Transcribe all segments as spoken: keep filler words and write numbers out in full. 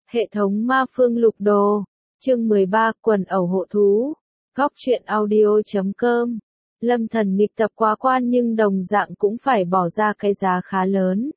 Hệ thống ma phương lục đồ. Chương mười ba Quần ẩu hộ thú. Góc truyện audio chấm com. Lâm Thần nghịch tập quá quan nhưng đồng dạng cũng phải bỏ ra cái giá khá lớn.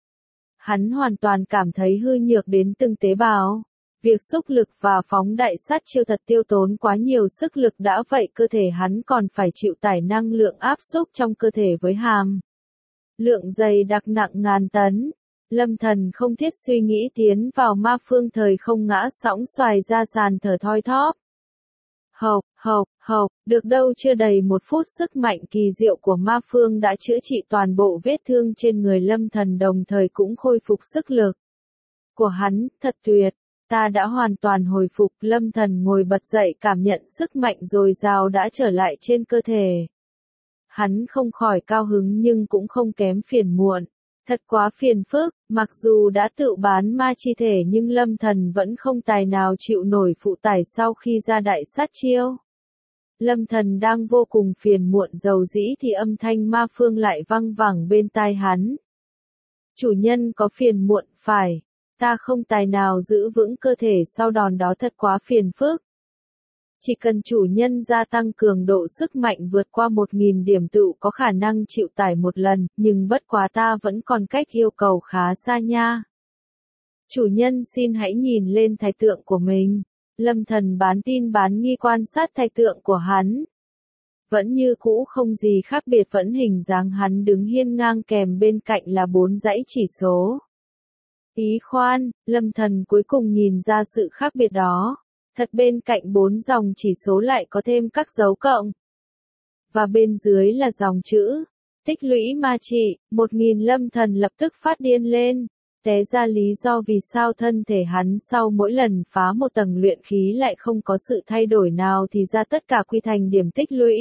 Hắn hoàn toàn cảm thấy hư nhược đến từng tế bào. Việc xúc lực và phóng đại sát chiêu thật tiêu tốn quá nhiều sức lực đã vậy cơ thể hắn còn phải chịu tải năng lượng áp xúc trong cơ thể với hàm lượng dày đặc nặng ngàn tấn. Lâm Thần không thiết suy nghĩ tiến vào ma phương thời không ngã sóng xoài ra sàn thở thoi thóp. Hộc, hộc, hộc, được đâu chưa đầy một phút sức mạnh kỳ diệu của ma phương đã chữa trị toàn bộ vết thương trên người Lâm Thần đồng thời cũng khôi phục sức lực của hắn, thật tuyệt. Ta đã hoàn toàn hồi phục. Lâm Thần ngồi bật dậy cảm nhận sức mạnh dồi dào đã trở lại trên cơ thể. Hắn không khỏi cao hứng nhưng cũng không kém phiền muộn. Thật quá phiền phức, mặc dù đã tự bán ma chi thể nhưng Lâm Thần vẫn không tài nào chịu nổi phụ tải sau khi ra đại sát chiêu. Lâm Thần đang vô cùng phiền muộn dầu dĩ thì âm thanh ma phương lại văng vẳng bên tai hắn. Chủ nhân có phiền muộn, phải. Ta không tài nào giữ vững cơ thể sau đòn đó thật quá phiền phức. Chỉ cần chủ nhân gia tăng cường độ sức mạnh vượt qua một nghìn điểm tựu có khả năng chịu tải một lần, nhưng bất quá ta vẫn còn cách yêu cầu khá xa nha. Chủ nhân xin hãy nhìn lên thạch tượng của mình. Lâm Thần bán tin bán nghi quan sát thạch tượng của hắn. Vẫn như cũ không gì khác biệt, vẫn hình dáng hắn đứng hiên ngang kèm bên cạnh là bốn dãy chỉ số. Ý khoan, Lâm Thần cuối cùng nhìn ra sự khác biệt đó. Thật bên cạnh bốn dòng chỉ số lại có thêm các dấu cộng. Và bên dưới là dòng chữ. Tích lũy ma trị, một nghìn. Lâm Thần lập tức phát điên lên. Té ra lý do vì sao thân thể hắn sau mỗi lần phá một tầng luyện khí lại không có sự thay đổi nào thì ra tất cả quy thành điểm tích lũy.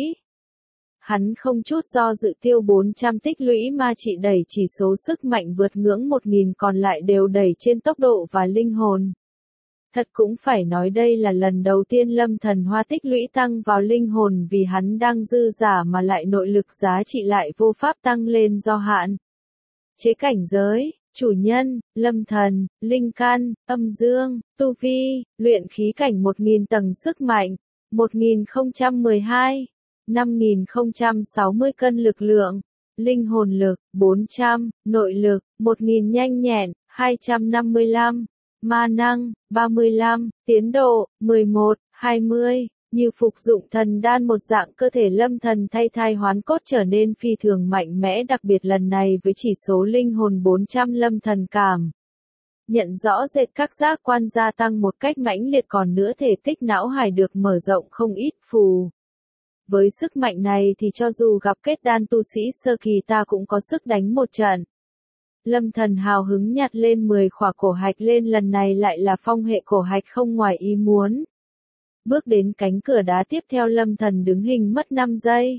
Hắn không chút do dự tiêu bốn trăm tích lũy ma trị đẩy chỉ số sức mạnh vượt ngưỡng một nghìn còn lại đều đẩy trên tốc độ và linh hồn. Thật cũng phải nói đây là lần đầu tiên Lâm Thần hoa tích lũy tăng vào linh hồn vì hắn đang dư giả mà lại nội lực giá trị lại vô pháp tăng lên do hạn chế cảnh giới. Chủ nhân, Lâm Thần, linh căn, âm dương, tu vi, luyện khí cảnh một nghìn tầng sức mạnh, một nghìn không trăm mười hai, năm nghìn không trăm sáu mươi cân lực lượng, linh hồn lực, bốn trăm, nội lực, một nghìn nhanh nhẹn, hai trăm năm mươi lăm, ma năng, ba mươi lăm, tiến độ, mười một, hai mươi. Như phục dụng thần đan một dạng cơ thể Lâm Thần thay thai hoán cốt trở nên phi thường mạnh mẽ, đặc biệt lần này với chỉ số linh hồn bốn trăm Lâm Thần cảm nhận rõ rệt các giác quan gia tăng một cách mãnh liệt, còn nữa thể tích não hải được mở rộng không ít. Phù với sức mạnh này thì cho dù gặp kết đan tu sĩ sơ kỳ ta cũng có sức đánh một trận. Lâm Thần hào hứng nhặt lên mười khỏa cổ hạch lên, lần này lại là phong hệ cổ hạch không ngoài ý muốn. Bước đến cánh cửa đá tiếp theo Lâm Thần đứng hình mất năm giây.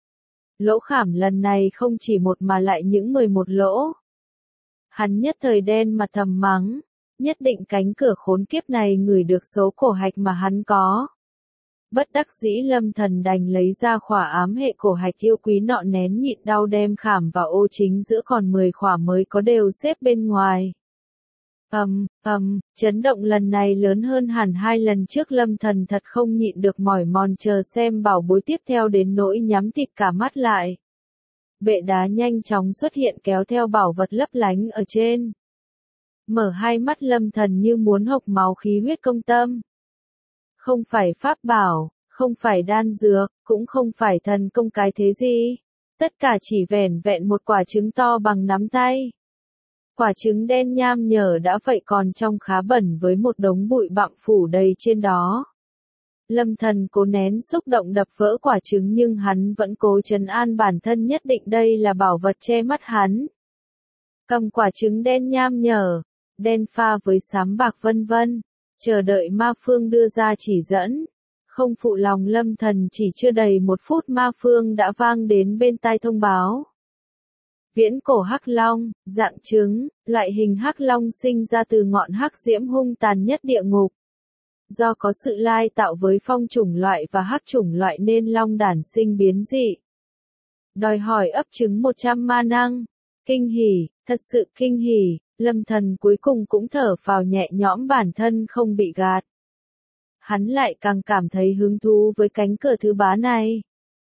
Lỗ khảm lần này không chỉ một mà lại những mười một lỗ. Hắn nhất thời đen mặt thầm mắng, nhất định cánh cửa khốn kiếp này ngửi được số cổ hạch mà hắn có. Bất đắc dĩ Lâm Thần đành lấy ra khỏa ám hệ cổ hạch yêu quý nọ, nén nhịn đau đem khảm vào ô chính giữa, còn mười khỏa mới có đều xếp bên ngoài. Ầm, ầm, chấn động lần này lớn hơn hẳn hai lần trước. Lâm Thần thật không nhịn được mỏi mòn chờ xem bảo bối tiếp theo đến nỗi nhắm thịt cả mắt lại. Bệ đá nhanh chóng xuất hiện kéo theo bảo vật lấp lánh ở trên. Mở hai mắt Lâm Thần như muốn hộc máu, khí huyết công tâm. Không phải pháp bảo, không phải đan dược, cũng không phải thần công cái thế gì. Tất cả chỉ vẻn vẹn một quả trứng to bằng nắm tay. Quả trứng đen nham nhở đã vậy còn trông khá bẩn với một đống bụi bặm phủ đầy trên đó. Lâm Thần cố nén xúc động đập vỡ quả trứng nhưng hắn vẫn cố trấn an bản thân nhất định đây là bảo vật che mắt hắn. Cầm quả trứng đen nham nhở, đen pha với xám bạc vân vân, chờ đợi ma phương đưa ra chỉ dẫn. Không phụ lòng Lâm Thần, chỉ chưa đầy một phút ma phương đã vang đến bên tai thông báo. Viễn cổ hắc long, dạng trứng, loại hình hắc long sinh ra từ ngọn hắc diễm hung tàn nhất địa ngục. Do có sự lai tạo với phong chủng loại và hắc chủng loại nên long đản sinh biến dị. Đòi hỏi ấp trứng một trăm ma năng. Kinh hỉ, thật sự kinh hỉ, Lâm Thần cuối cùng cũng thở phào nhẹ nhõm, bản thân không bị gạt. Hắn lại càng cảm thấy hứng thú với cánh cửa thứ bá này.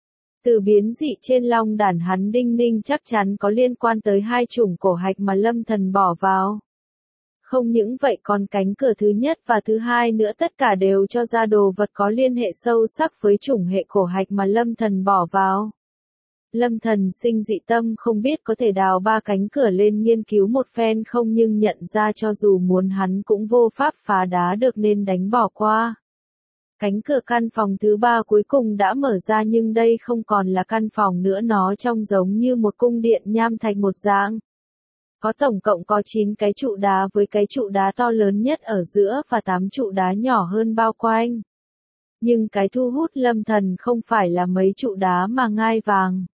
Từ biến dị trên long đàn hắn đinh ninh chắc chắn có liên quan tới hai chủng cổ hạch mà Lâm Thần bỏ vào. Không những vậy còn cánh cửa thứ nhất và thứ hai nữa tất cả đều cho ra đồ vật có liên hệ sâu sắc với chủng hệ cổ hạch mà Lâm Thần bỏ vào. Lâm Thần sinh dị tâm không biết có thể đào ba cánh cửa lên nghiên cứu một phen không, nhưng nhận ra cho dù muốn hắn cũng vô pháp phá đá được nên đánh bỏ qua. Cánh cửa căn phòng thứ ba cuối cùng đã mở ra, nhưng đây không còn là căn phòng nữa, nó trông giống như một cung điện nham thạch một dạng. Có tổng cộng có chín cái trụ đá với cái trụ đá to lớn nhất ở giữa và tám trụ đá nhỏ hơn bao quanh. Nhưng cái thu hút Lâm Thần không phải là mấy trụ đá mà ngai vàng.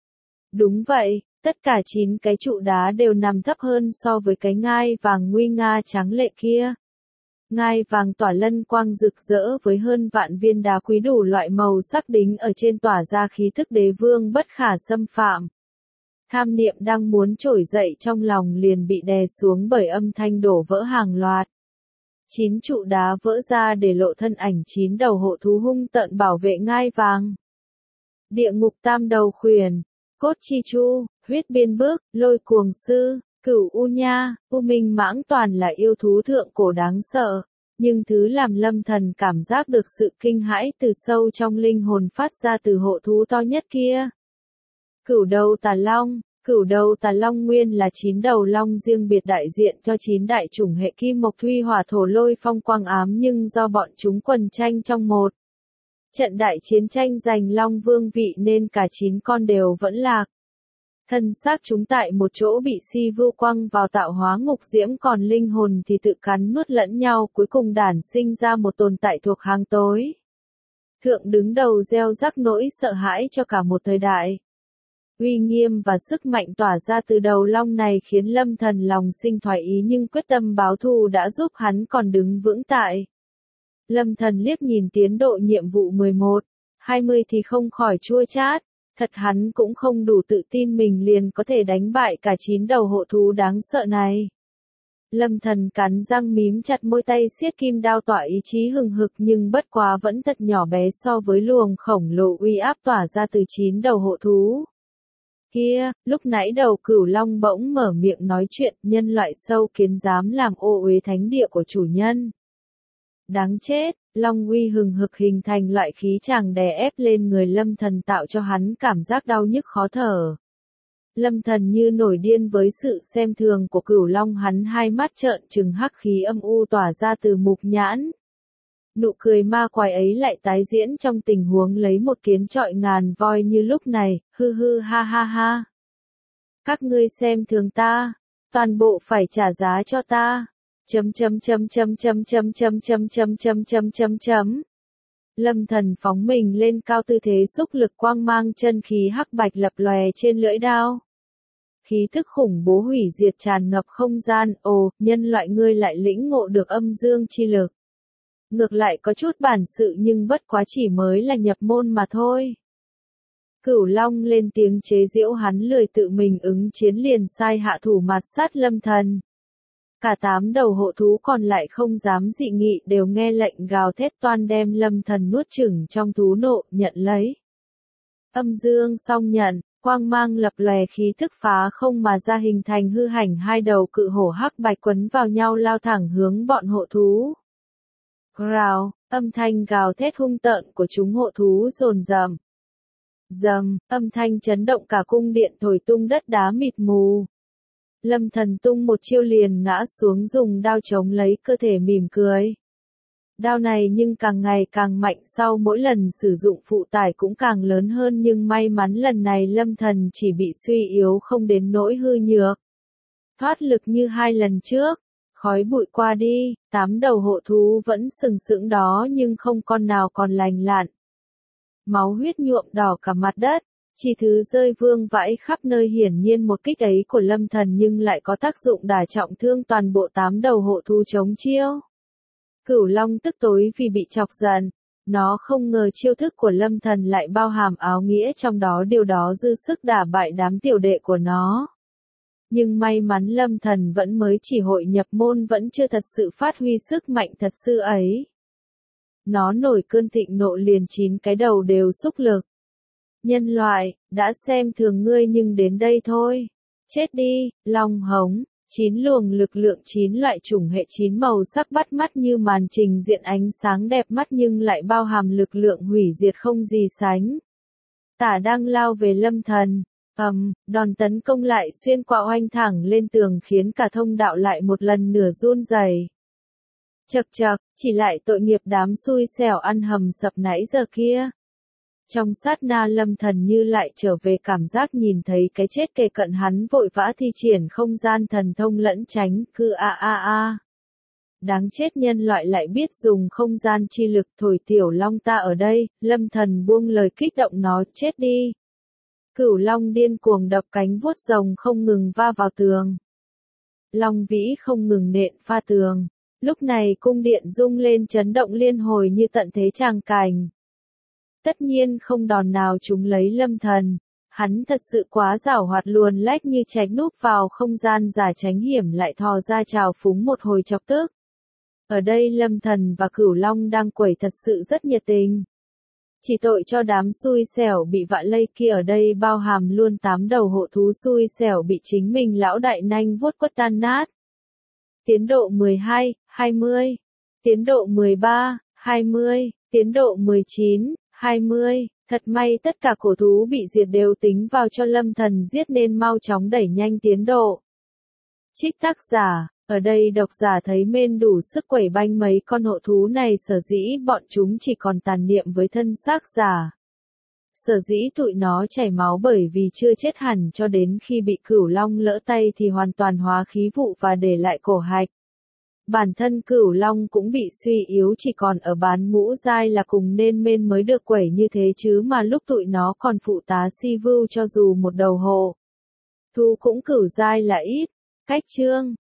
Đúng vậy, tất cả chín cái trụ đá đều nằm thấp hơn so với cái ngai vàng nguy nga tráng lệ kia. Ngai vàng tỏa lân quang rực rỡ với hơn vạn viên đá quý đủ loại màu sắc đính ở trên tỏa ra khí thức đế vương bất khả xâm phạm. Tham niệm đang muốn trỗi dậy trong lòng liền bị đè xuống bởi âm thanh đổ vỡ hàng loạt. Chín trụ đá vỡ ra để lộ thân ảnh chín đầu hộ thú hung tợn bảo vệ ngai vàng. Địa ngục tam đầu khuyển, cốt chi chu, huyết biên bước, lôi cuồng sư, cửu u nha, u minh mãng toàn là yêu thú thượng cổ đáng sợ. Nhưng thứ làm Lâm Thần cảm giác được sự kinh hãi từ sâu trong linh hồn phát ra từ hộ thú to nhất kia. Cửu đầu tà long, cửu đầu tà long nguyên là chín đầu long riêng biệt đại diện cho chín đại chủng hệ kim mộc thủy hỏa thổ lôi phong quang ám, nhưng do bọn chúng quần tranh trong một trận đại chiến tranh giành long vương vị nên cả chín con đều vẫn lạc. Thân xác chúng tại một chỗ bị si vưu quăng vào tạo hóa ngục diễm, còn linh hồn thì tự cắn nuốt lẫn nhau, cuối cùng đản sinh ra một tồn tại thuộc hàng tối. Thượng đứng đầu gieo rắc nỗi sợ hãi cho cả một thời đại. Uy nghiêm và sức mạnh tỏa ra từ đầu long này khiến Lâm Thần lòng sinh thoái ý, nhưng quyết tâm báo thù đã giúp hắn còn đứng vững tại. Lâm Thần liếc nhìn tiến độ nhiệm vụ mười một, hai mươi thì không khỏi chua chát. Thật hắn cũng không đủ tự tin mình liền có thể đánh bại cả chín đầu hộ thú đáng sợ này. Lâm Thần cắn răng mím chặt môi, tay siết kim đao tỏa ý chí hừng hực, nhưng bất quá vẫn thật nhỏ bé so với luồng khổng lồ uy áp tỏa ra từ chín đầu hộ thú. Kia, lúc nãy đầu cửu long bỗng mở miệng nói chuyện, nhân loại sâu kiến dám làm ô uế thánh địa của chủ nhân. Đáng chết, long uy hừng hực hình thành loại khí tràng đè ép lên người Lâm Thần, tạo cho hắn cảm giác đau nhức khó thở. Lâm Thần như nổi điên với sự xem thường của cửu long, hắn hai mắt trợn trừng, hắc khí âm u tỏa ra từ mục nhãn. Nụ cười ma quái ấy lại tái diễn trong tình huống lấy một kiến trọi ngàn voi như lúc này, hư hư ha ha ha. Các ngươi xem thường ta, toàn bộ phải trả giá cho ta. Chấm chấm chấm chấm chấm chấm chấm chấm chấm chấm chấm chấm chấm. Lâm Thần phóng mình lên cao, tư thế xúc lực, quang mang chân khí hắc bạch lập lòe trên lưỡi đao. Khí thức khủng bố hủy diệt tràn ngập không gian. Ồ, nhân loại ngươi lại lĩnh ngộ được âm dương chi lực. Ngược lại có chút bản sự, nhưng bất quá chỉ mới là nhập môn mà thôi. Cửu long lên tiếng chế giễu, hắn lười tự mình ứng chiến liền sai hạ thủ mạt sát Lâm Thần. Cả tám đầu hộ thú còn lại không dám dị nghị, đều nghe lệnh gào thét toan đem Lâm Thần nuốt chửng trong thú nộ, nhận lấy. Âm dương song nhận, quang mang lập lòe, khí thức phá không mà ra, hình thành hư ảnh hai đầu cự hổ hắc bạch quấn vào nhau lao thẳng hướng bọn hộ thú. Growl, âm thanh gào thét hung tợn của chúng hộ thú dồn dập. Dầm, âm thanh chấn động cả cung điện, thổi tung đất đá mịt mù. Lâm Thần tung một chiêu liền ngã xuống, dùng đao chống lấy cơ thể, mỉm cười. Đao này nhưng càng ngày càng mạnh, sau mỗi lần sử dụng phụ tải cũng càng lớn hơn, nhưng may mắn lần này Lâm Thần chỉ bị suy yếu không đến nỗi hư nhược. Thoát lực như hai lần trước. Khói bụi qua đi, tám đầu hộ thú vẫn sừng sững đó nhưng không con nào còn lành lặn. Máu huyết nhuộm đỏ cả mặt đất, chỉ thứ rơi vương vãi khắp nơi, hiển nhiên một kích ấy của Lâm Thần nhưng lại có tác dụng đả trọng thương toàn bộ tám đầu hộ thú chống chiêu. Cửu long tức tối vì bị chọc giận, nó không ngờ chiêu thức của Lâm Thần lại bao hàm áo nghĩa trong đó, điều đó dư sức đả bại đám tiểu đệ của nó. Nhưng may mắn Lâm Thần vẫn mới chỉ hội nhập môn vẫn chưa thật sự phát huy sức mạnh thật sự ấy. Nó nổi cơn thịnh nộ liền chín cái đầu đều xúc lực. Nhân loại, đã xem thường ngươi nhưng đến đây thôi. Chết đi, long hống, chín luồng lực lượng chín loại chủng hệ chín màu sắc bắt mắt như màn trình diện ánh sáng đẹp mắt nhưng lại bao hàm lực lượng hủy diệt không gì sánh. Tả đang lao về Lâm Thần, ầm, um, đòn tấn công lại xuyên qua oanh thẳng lên tường khiến cả thông đạo lại một lần nửa run rẩy. Chậc chậc, chỉ lại tội nghiệp đám xui xẻo ăn hầm sập nãy giờ kia. Trong sát na Lâm Thần như lại trở về cảm giác nhìn thấy cái chết kề cận hắn vội vã thi triển không gian thần thông lẫn tránh, cứ a a a. Đáng chết nhân loại lại biết dùng không gian chi lực thổi tiểu long ta ở đây, Lâm Thần buông lời kích động nó, chết đi. Cửu long điên cuồng đập cánh vuốt rồng không ngừng va vào tường. Long vĩ không ngừng nện pha tường. Lúc này cung điện rung lên chấn động liên hồi như tận thế tràng cảnh. Tất nhiên không đòn nào trúng lấy Lâm Thần. Hắn thật sự quá giảo hoạt luồn lách như tránh núp vào không gian giả tránh hiểm lại thò ra trào phúng một hồi chọc tức. Ở đây Lâm Thần và Cửu Long đang quẩy thật sự rất nhiệt tình. Chỉ tội cho đám xui xẻo bị vạ lây kia ở đây bao hàm luôn tám đầu hộ thú xui xẻo bị chính mình lão đại nanh vuốt quất tan nát. Tiến độ mười hai, hai mươi. Tiến độ mười ba, hai mươi. Tiến độ mười chín, hai mươi. Thật may tất cả cổ thú bị diệt đều tính vào cho Lâm Thần giết nên mau chóng đẩy nhanh tiến độ. Trích tác giả, ở đây độc giả thấy mên đủ sức quẩy banh mấy con hộ thú này sở dĩ bọn chúng chỉ còn tàn niệm với thân xác giả. Sở dĩ tụi nó chảy máu bởi vì chưa chết hẳn cho đến khi bị Cửu Long lỡ tay thì hoàn toàn hóa khí vụ và để lại cổ hạch. Bản thân Cửu Long cũng bị suy yếu chỉ còn ở bán ngũ giai là cùng nên mên mới được quẩy như thế chứ mà lúc tụi nó còn phụ tá si vưu cho dù một đầu hộ thú cũng cửu giai là ít. Cách chương